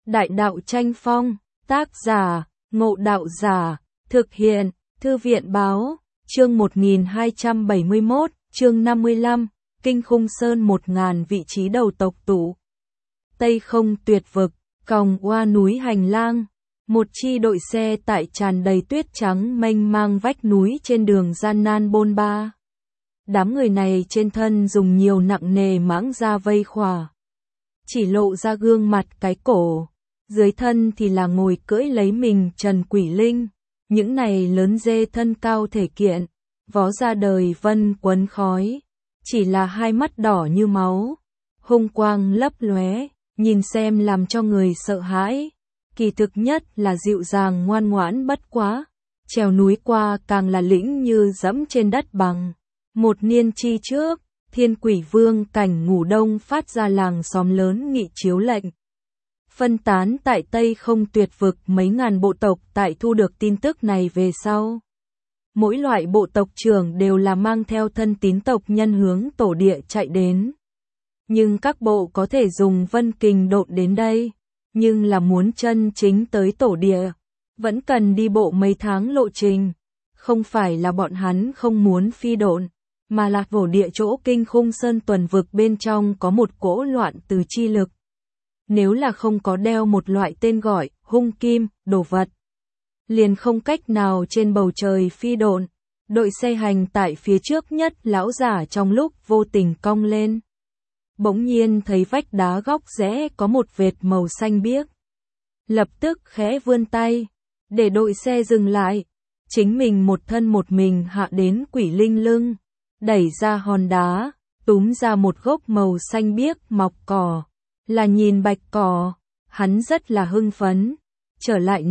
Đại đạo tranh phong, tác giả, Ngộ Đạo Giả, thực hiện, Thư viện Báo, chương 1271, chương 55, Kinh Khung Sơn 1000 vị trí đầu tộc tụ. Tây Không Tuyệt Vực, còng qua núi hành lang, một chi đội xe tại tràn đầy tuyết trắng mênh mang vách núi trên đường gian nan bôn ba. Đám người này trên thân dùng nhiều nặng nề mãng da vây khỏa, chỉ lộ ra gương mặt cái cổ, dưới thân thì là ngồi cưỡi lấy mình Trần Quỷ Linh, những này lớn dê thân cao thể kiện, vó ra đời vân quấn khói, chỉ là hai mắt đỏ như máu, hung quang lấp lóe, nhìn xem làm cho người sợ hãi, kỳ thực nhất là dịu dàng ngoan ngoãn bất quá, trèo núi qua càng là lĩnh như dẫm trên đất bằng. Một niên chi trước, Thiên Quỷ Vương Cảnh Ngủ Đông phát ra làng xóm lớn nghị chiếu lệnh. Phân tán tại Tây Không Tuyệt Vực mấy ngàn bộ tộc tại thu được tin tức này về sau. Mỗi loại bộ tộc trưởng đều là mang theo thân tín tộc nhân hướng tổ địa chạy đến. Nhưng các bộ có thể dùng vân kình độn đến đây, nhưng là muốn chân chính tới tổ địa, vẫn cần đi bộ mấy tháng lộ trình. Không phải là bọn hắn không muốn phi độn, mà là tổ địa chỗ Kinh Khung Sơn tuần vực bên trong có một cỗ loạn từ chi lực. Nếu là không có đeo một loại tên gọi, hung kim, đồ vật, liền không cách nào trên bầu trời phi độn. Đội xe hành tại phía trước nhất lão giả trong lúc vô tình cong lên. Bỗng nhiên thấy vách đá góc rẽ có một vệt màu xanh biếc. Lập tức khẽ vươn tay, để đội xe dừng lại. Chính mình một thân một mình hạ đến Quỷ Linh lưng, đẩy ra hòn đá, túm ra một gốc màu xanh biếc mọc cỏ. Là nhìn bạch cỏ, hắn rất là hưng phấn, trở lại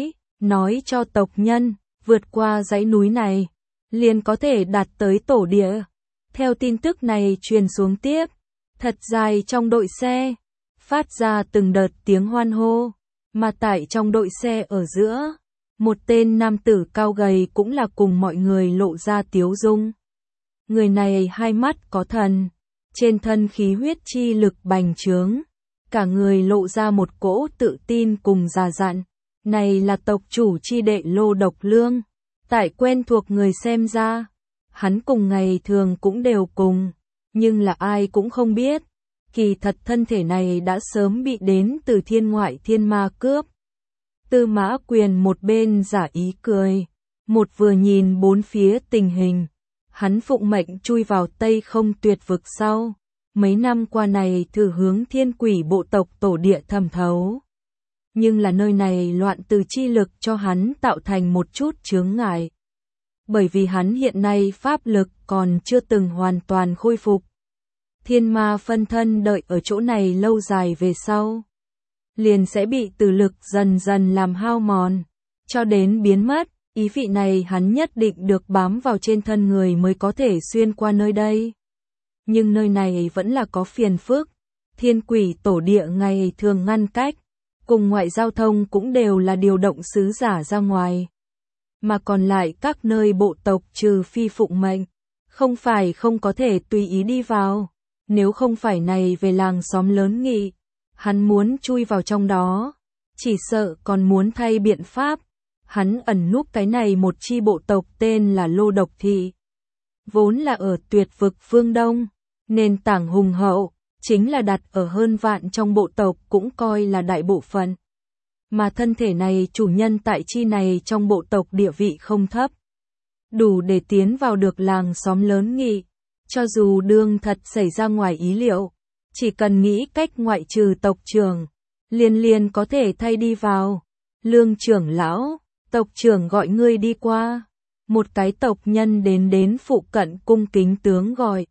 nói cho tộc nhân, vượt qua dãy núi này, liền có thể đạt tới tổ địa. Theo tin tức này truyền xuống tiếp, thật dài trong đội xe, phát ra từng đợt tiếng hoan hô, mà tại trong đội xe ở giữa, một tên nam tử cao gầy cũng là cùng mọi người lộ ra tiếu dung. Người này hai mắt có thần, trên thân khí huyết chi lực bành trướng, cả người lộ ra một cỗ tự tin cùng già dặn. Này là tộc chủ chi đệ Lô Độc Lương. Tại quen thuộc người xem ra, hắn cùng ngày thường cũng đều cùng, nhưng là ai cũng không biết, kỳ thật thân thể này đã sớm bị đến từ thiên ngoại thiên ma cướp. Tư Mã Quyền một bên giả ý cười, một vừa nhìn bốn phía tình hình, hắn phụng mệnh chui vào Tây Không Tuyệt Vực sau. Mấy năm qua này thử hướng thiên quỷ bộ tộc tổ địa thẩm thấu. Nhưng là nơi này loạn từ chi lực cho hắn tạo thành một chút chướng ngại. Bởi vì hắn hiện nay pháp lực còn chưa từng hoàn toàn khôi phục. Thiên ma phân thân đợi ở chỗ này lâu dài về sau, liền sẽ bị từ lực dần dần làm hao mòn, cho đến biến mất. Ý vị này hắn nhất định được bám vào trên thân người mới có thể xuyên qua nơi đây. Nhưng nơi này vẫn là có phiền phức, thiên quỷ tổ địa ngày thường ngăn cách, cùng ngoại giao thông cũng đều là điều động sứ giả ra ngoài. Mà còn lại các nơi bộ tộc trừ phi phụng mệnh, không phải không có thể tùy ý đi vào, nếu không phải này về làng xóm lớn nghị, hắn muốn chui vào trong đó, chỉ sợ còn muốn thay biện pháp, hắn ẩn núp cái này một chi bộ tộc tên là Lô Độc Thị. Vốn là ở Tuyệt Vực phương Đông, nền tảng hùng hậu, chính là đặt ở hơn vạn trong bộ tộc cũng coi là đại bộ phận. Mà thân thể này chủ nhân tại chi này trong bộ tộc địa vị không thấp. Đủ để tiến vào được làng xóm lớn nghị, cho dù đương thật xảy ra ngoài ý liệu, chỉ cần nghĩ cách ngoại trừ tộc trưởng, liền có thể thay đi vào. Lương trưởng lão, tộc trưởng gọi ngươi đi qua. Một cái tộc nhân đến phụ cận cung kính tướng gọi.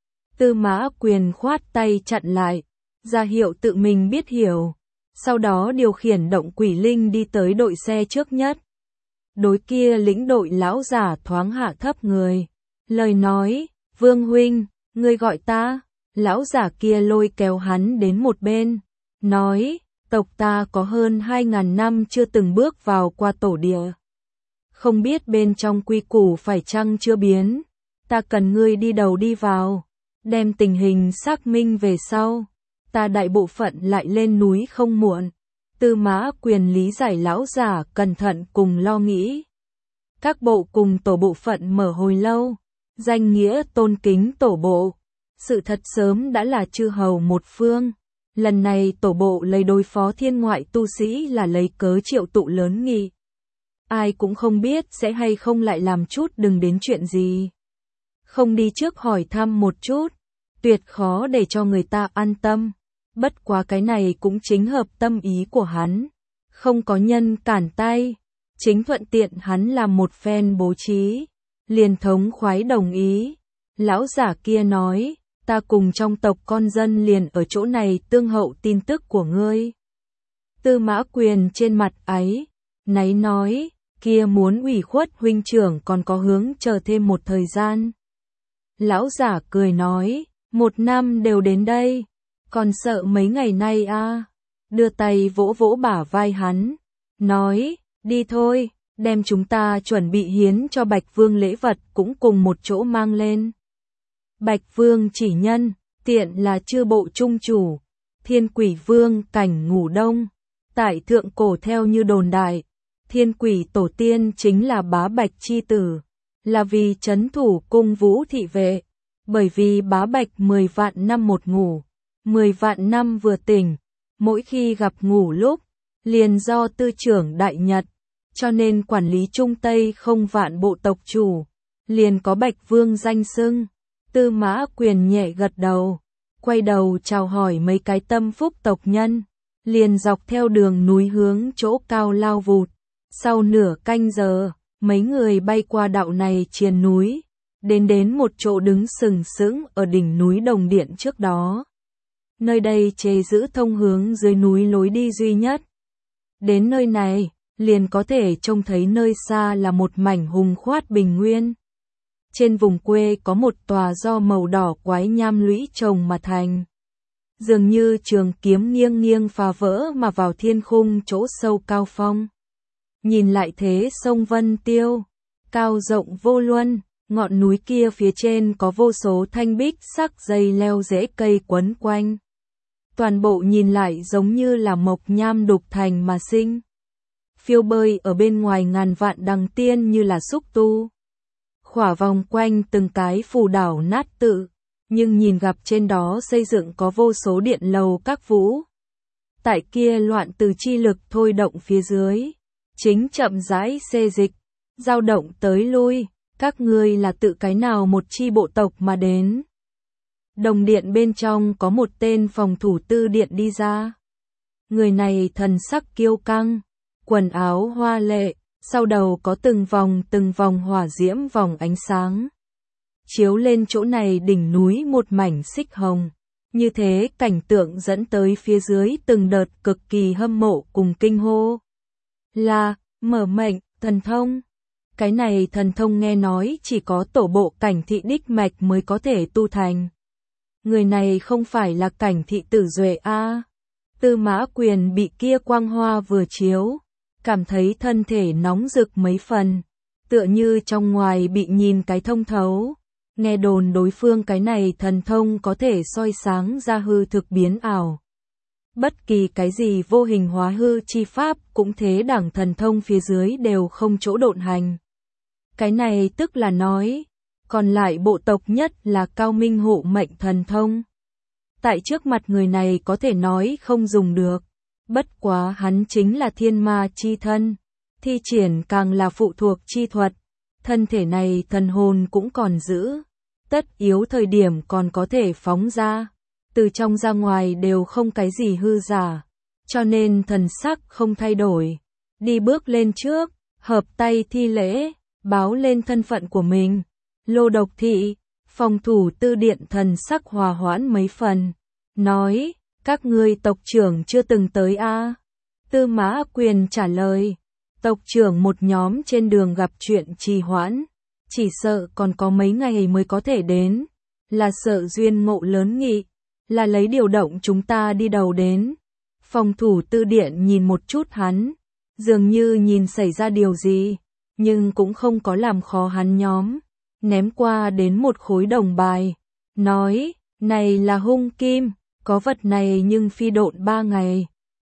Tư Mã Quyền khoát tay chặn lại, ra hiệu tự mình biết hiểu, sau đó điều khiển động Quỷ Linh đi tới đội xe trước nhất. Đối kia lĩnh đội lão giả thoáng hạ thấp người, lời nói, Vương huynh, ngươi gọi ta. Lão giả kia lôi kéo hắn đến một bên, nói, tộc ta có hơn 2000 năm chưa từng bước vào qua tổ địa. Không biết bên trong quy củ phải chăng chưa biến, ta cần ngươi đi đầu đi vào, đem tình hình xác minh về sau, ta đại bộ phận lại lên núi không muộn. Tư Mã Quyền lý giải lão giả cẩn thận cùng lo nghĩ. Các bộ cùng tổ bộ phận mở hồi lâu, danh nghĩa tôn kính tổ bộ. Sự thật sớm đã là chư hầu một phương. Lần này tổ bộ lấy đối phó thiên ngoại tu sĩ là lấy cớ triệu tụ lớn nghị. Ai cũng không biết sẽ hay không lại làm chút đừng đến chuyện gì. Không đi trước hỏi thăm một chút, tuyệt khó để cho người ta an tâm. Bất quá cái này cũng chính hợp tâm ý của hắn. Không có nhân cản tay, chính thuận tiện hắn làm một phen bố trí. Liền thống khoái đồng ý. Lão giả kia nói, ta cùng trong tộc con dân liền ở chỗ này tương hậu tin tức của ngươi. Tư Mã Quyền trên mặt áy náy nói, kia muốn ủy khuất huynh trưởng còn có hướng chờ thêm một thời gian. Lão giả cười nói, 1 năm đều đến đây, còn sợ mấy ngày nay à? Đưa tay vỗ vỗ bả vai hắn, nói, đi thôi, đem chúng ta chuẩn bị hiến cho Bạch Vương lễ vật cũng cùng một chỗ mang lên. Bạch Vương chỉ nhân, tiện là chư bộ trung chủ, Thiên Quỷ Vương cảnh ngủ đông. Tại thượng cổ theo như đồn đại, Thiên Quỷ tổ tiên chính là Bá Bạch chi tử, là vì trấn thủ cung vũ thị vệ. Bởi vì Bá Bạch 10 vạn năm một ngủ, 10 vạn năm vừa tỉnh, mỗi khi gặp ngủ lúc, liền do tư trưởng đại nhật, cho nên quản lý Trung Tây không vạn bộ tộc chủ, liền có Bạch Vương danh xưng. Tư Mã Quyền nhẹ gật đầu, quay đầu chào hỏi mấy cái tâm phúc tộc nhân, liền dọc theo đường núi hướng chỗ cao lao vụt. Sau nửa canh giờ, mấy người bay qua đạo này triền núi, đến một chỗ đứng sừng sững ở đỉnh núi Đồng Điện trước đó. Nơi đây chế giữ thông hướng dưới núi lối đi duy nhất. Đến nơi này, liền có thể trông thấy nơi xa là một mảnh hùng khoát bình nguyên. Trên vùng quê có một tòa do màu đỏ quái nham lũy trồng mà thành. Dường như trường kiếm nghiêng nghiêng phá vỡ mà vào thiên khung chỗ sâu cao phong. Nhìn lại thế sông Vân Tiêu, cao rộng vô luân, ngọn núi kia phía trên có vô số thanh bích sắc dây leo rễ cây quấn quanh. Toàn bộ nhìn lại giống như là mộc nham đục thành mà sinh. Phiêu bơi ở bên ngoài ngàn vạn đằng tiên như là xúc tu. Khỏa vòng quanh từng cái phù đảo nát tự, nhưng nhìn gặp trên đó xây dựng có vô số điện lầu các vũ. Tại kia loạn từ chi lực thôi động phía dưới, chính chậm rãi xê dịch, dao động tới lui, các ngươi là tự cái nào một chi bộ tộc mà đến. Đồng điện bên trong có một tên phòng thủ tư điện đi ra. Người này thần sắc kiêu căng, quần áo hoa lệ, sau đầu có từng vòng hỏa diễm vòng ánh sáng. Chiếu lên chỗ này đỉnh núi một mảnh xích hồng. Như thế cảnh tượng dẫn tới phía dưới từng đợt cực kỳ hâm mộ cùng kinh hô. Là, mở mệnh, thần thông. Cái này thần thông nghe nói chỉ có tổ bộ cảnh thị đích mạch mới có thể tu thành. Người này không phải là cảnh thị tử duệ a. Tư Mã Quyền bị kia quang hoa vừa chiếu, cảm thấy thân thể nóng rực mấy phần, tựa như trong ngoài bị nhìn cái thông thấu. Nghe đồn đối phương cái này thần thông có thể soi sáng ra hư thực biến ảo. Bất kỳ cái gì vô hình hóa hư chi pháp cũng thế, đẳng thần thông phía dưới đều không chỗ độn hành. Cái này tức là nói, còn lại bộ tộc nhất là cao minh hộ mệnh thần thông. Tại trước mặt người này có thể nói không dùng được. Bất quá hắn chính là thiên ma chi thân, thi triển càng là phụ thuộc chi thuật. Thân thể này thần hồn cũng còn giữ, tất yếu thời điểm còn có thể phóng ra. Từ trong ra ngoài đều không cái gì hư giả, cho nên thần sắc không thay đổi. Đi bước lên trước, hợp tay thi lễ, báo lên thân phận của mình. Lô Độc Thị, phòng thủ tư điện thần sắc hòa hoãn mấy phần, nói, các ngươi tộc trưởng chưa từng tới a? Tư Mã Quyền trả lời, tộc trưởng một nhóm trên đường gặp chuyện trì hoãn, chỉ sợ còn có mấy ngày mới có thể đến, là sợ duyên ngộ lớn nghị, là lấy điều động chúng ta đi đầu đến. Phòng thủ tư điện nhìn một chút hắn, dường như nhìn xảy ra điều gì, nhưng cũng không có làm khó hắn nhóm, ném qua đến một khối đồng bài, nói, này là hung kim, có vật này nhưng phi độn 3 ngày,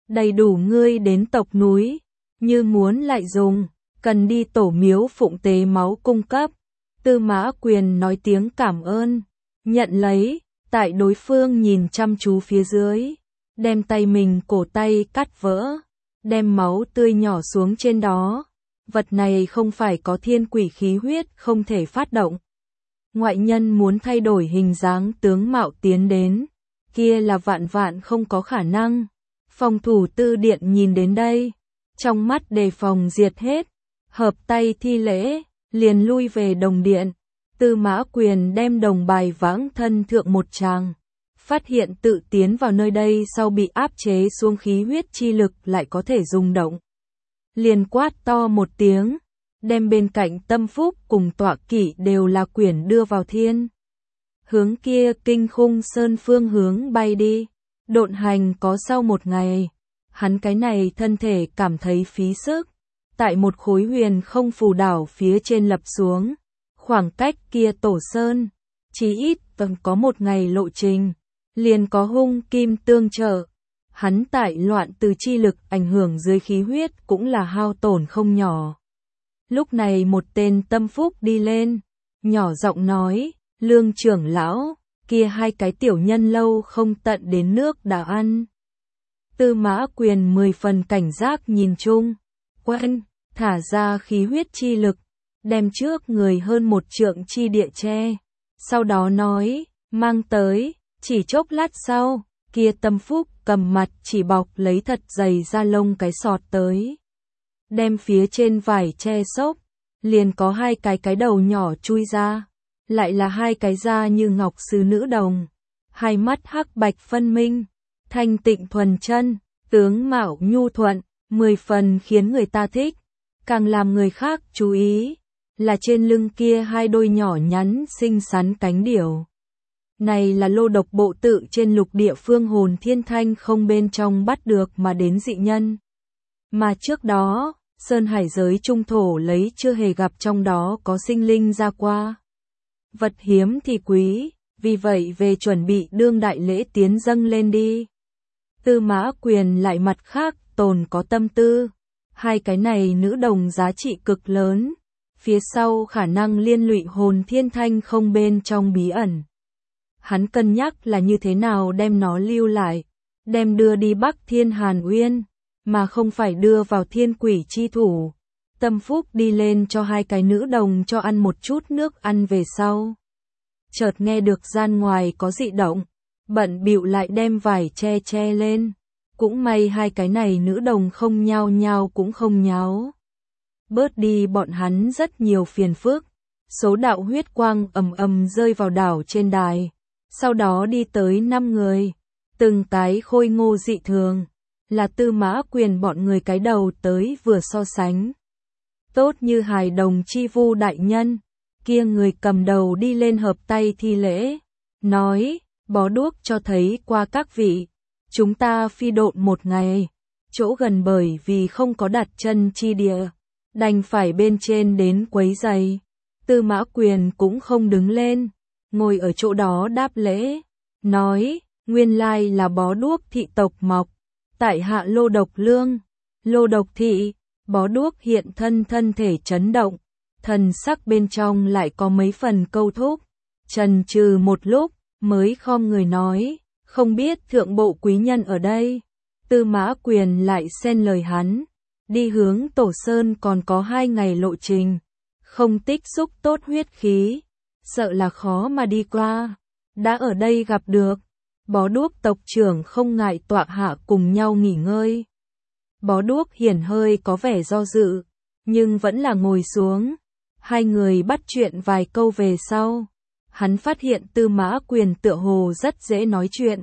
đầy đủ ngươi đến tộc núi, như muốn lại dùng, cần đi tổ miếu phụng tế máu cung cấp. Tư Mã Quyền nói tiếng cảm ơn, nhận lấy, tại đối phương nhìn chăm chú phía dưới, đem tay mình cổ tay cắt vỡ, đem máu tươi nhỏ xuống trên đó. Vật này không phải có thiên quỷ khí huyết không thể phát động. Ngoại nhân muốn thay đổi hình dáng tướng mạo tiến đến, kia là vạn vạn không có khả năng. Phòng thủ Tư Điện nhìn đến đây, trong mắt đề phòng diệt hết, hợp tay thi lễ, liền lui về đồng điện. Tư Mã Quyền đem đồng bài vãng thân thượng một tràng, phát hiện tự tiến vào nơi đây sau bị áp chế xuống khí huyết chi lực lại có thể rung động. Liền quát to một tiếng, đem bên cạnh Tâm Phúc cùng Tọa Kỵ đều là quyển đưa vào thiên. Hướng kia Kinh Khung Sơn phương hướng bay đi, độn hành có sau một ngày, hắn cái này thân thể cảm thấy phí sức, tại một khối huyền không phù đảo phía trên lập xuống, khoảng cách kia Tổ Sơn, chí ít vẫn có một ngày lộ trình, liền có hung kim tương trợ. Hắn tại loạn từ chi lực ảnh hưởng dưới khí huyết cũng là hao tổn không nhỏ. Lúc này một tên Tâm Phúc đi lên, nhỏ giọng nói, Lương trưởng lão, kia hai cái tiểu nhân lâu không tận đến nước đã ăn. Tư Mã Quyền 10 phần cảnh giác nhìn chung, quen, thả ra khí huyết chi lực, đem trước người hơn một trượng chi địa che. Sau đó nói, mang tới, chỉ chốc lát sau, kia Tâm Phúc cầm mặt chỉ bọc lấy thật dày da lông cái sọt tới. Đem phía trên vải che xốc, liền có hai cái đầu nhỏ chui ra, lại là hai cái da như ngọc sứ nữ đồng, hai mắt hắc bạch phân minh, thanh tịnh thuần chân, tướng mạo nhu thuận, 10 phần khiến người ta thích, càng làm người khác chú ý, là trên lưng kia hai đôi nhỏ nhắn xinh xắn cánh điểu. Này là lô độc bộ tự trên lục địa phương hồn thiên thanh không bên trong bắt được mà đến dị nhân. Mà trước đó, Sơn Hải giới trung thổ lấy chưa hề gặp trong đó có sinh linh ra qua. Vật hiếm thì quý, vì vậy về chuẩn bị đương đại lễ tiến dâng lên đi. Tư Mã Quyền lại mặt khác tồn có tâm tư, hai cái này nữ đồng giá trị cực lớn, phía sau khả năng liên lụy hồn thiên thanh không bên trong bí ẩn. Hắn cân nhắc là như thế nào đem nó lưu lại, đem đưa đi Bắc Thiên Hàn Uyên, mà không phải đưa vào thiên quỷ chi thủ. Tâm Phúc đi lên cho hai cái nữ đồng cho ăn một chút nước ăn về sau. Chợt nghe được gian ngoài có dị động, bận bịu lại đem vải che lên. Cũng may hai cái này nữ đồng không nhao nhao cũng không nháo. Bớt đi bọn hắn rất nhiều phiền phức. Số đạo huyết quang ầm ầm rơi vào đảo trên đài. Sau đó đi tới 5 người, từng cái khôi ngô dị thường, là Tư Mã Quyền bọn người cái đầu tới vừa so sánh. Tốt như hài đồng chi vu đại nhân, kia người cầm đầu đi lên hợp tay thi lễ, nói, bó đuốc cho thấy qua các vị, chúng ta phi độn một ngày, chỗ gần bởi vì không có đặt chân chi địa, đành phải bên trên đến quấy giày. Tư Mã Quyền cũng không đứng lên, ngồi ở chỗ đó đáp lễ, nói, nguyên lai là bó đuốc thị tộc mọc, tại hạ Lô Độc Lương, Lô Độc thị. Bó đuốc hiện thân thể chấn động, thần sắc bên trong lại có mấy phần câu thúc, chần chừ một lúc, mới khom người nói, không biết thượng bộ quý nhân ở đây. Tư Mã Quyền lại xen lời hắn, đi hướng Tổ Sơn còn có 2 ngày lộ trình, không tích xúc tốt huyết khí, sợ là khó mà đi qua, đã ở đây gặp được. Bó đuốc tộc trưởng không ngại tọa hạ cùng nhau nghỉ ngơi. Bó đuốc hiển hơi có vẻ do dự, nhưng vẫn là ngồi xuống. Hai người bắt chuyện vài câu về sau, hắn phát hiện Tư Mã Quyền tựa hồ rất dễ nói chuyện.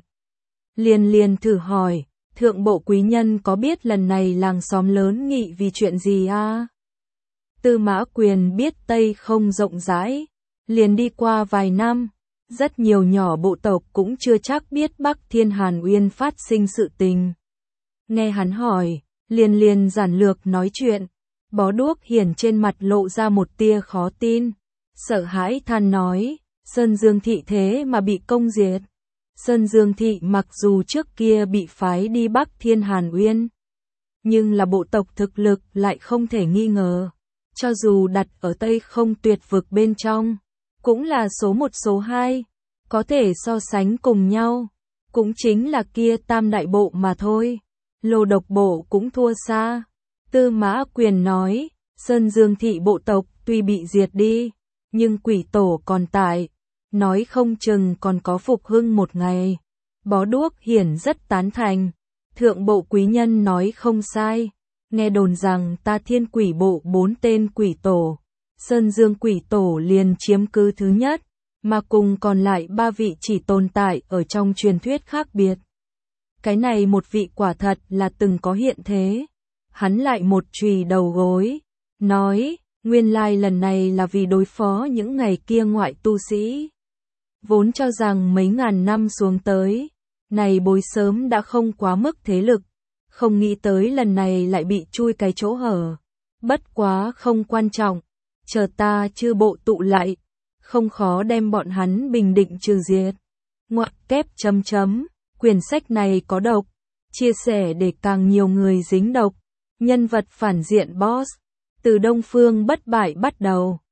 Liền thử hỏi, thượng bộ quý nhân có biết lần này làng xóm lớn nghị vì chuyện gì à? Tư Mã Quyền biết Tây không rộng rãi, liền đi qua vài năm, rất nhiều nhỏ bộ tộc cũng chưa chắc biết Bắc Thiên Hàn Uyên phát sinh sự tình. Nghe hắn hỏi, liền giản lược nói chuyện, bó đuốc hiển trên mặt lộ ra một tia khó tin, sợ hãi than nói, Sơn Dương thị thế mà bị công diệt, Sơn Dương Thị mặc dù trước kia bị phái đi Bắc Thiên Hàn Uyên, nhưng là bộ tộc thực lực lại không thể nghi ngờ. Cho dù đặt ở Tây Không Tuyệt vực bên trong, cũng là số 1 số 2, có thể so sánh cùng nhau, cũng chính là kia tam đại bộ mà thôi. Lô Độc bộ cũng thua xa. Tư Mã Quyền nói, Sơn Dương Thị bộ tộc tuy bị diệt đi, nhưng quỷ tổ còn tại, nói không chừng còn có phục hưng một ngày. Bó Đuốc Hiển rất tán thành, thượng bộ quý nhân nói không sai, nghe đồn rằng ta Thiên Quỷ bộ 4 tên quỷ tổ, Sơn Dương quỷ tổ liền chiếm cứ thứ nhất, mà cùng còn lại 3 vị chỉ tồn tại ở trong truyền thuyết khác biệt. Cái này một vị quả thật là từng có hiện thế. Hắn lại một chùy đầu gối, nói, nguyên lai lần này là vì đối phó những ngày kia ngoại tu sĩ. Vốn cho rằng mấy ngàn năm xuống tới, này bối sớm đã không quá mức thế lực, không nghĩ tới lần này lại bị chui cái chỗ hở. Bất quá không quan trọng, chờ ta chư bộ tụ lại, không khó đem bọn hắn bình định trừ diệt. Ngoặc kép chấm chấm, quyển sách này có độc, chia sẻ để càng nhiều người dính độc. Nhân vật phản diện boss, từ Đông Phương Bất Bại bắt đầu.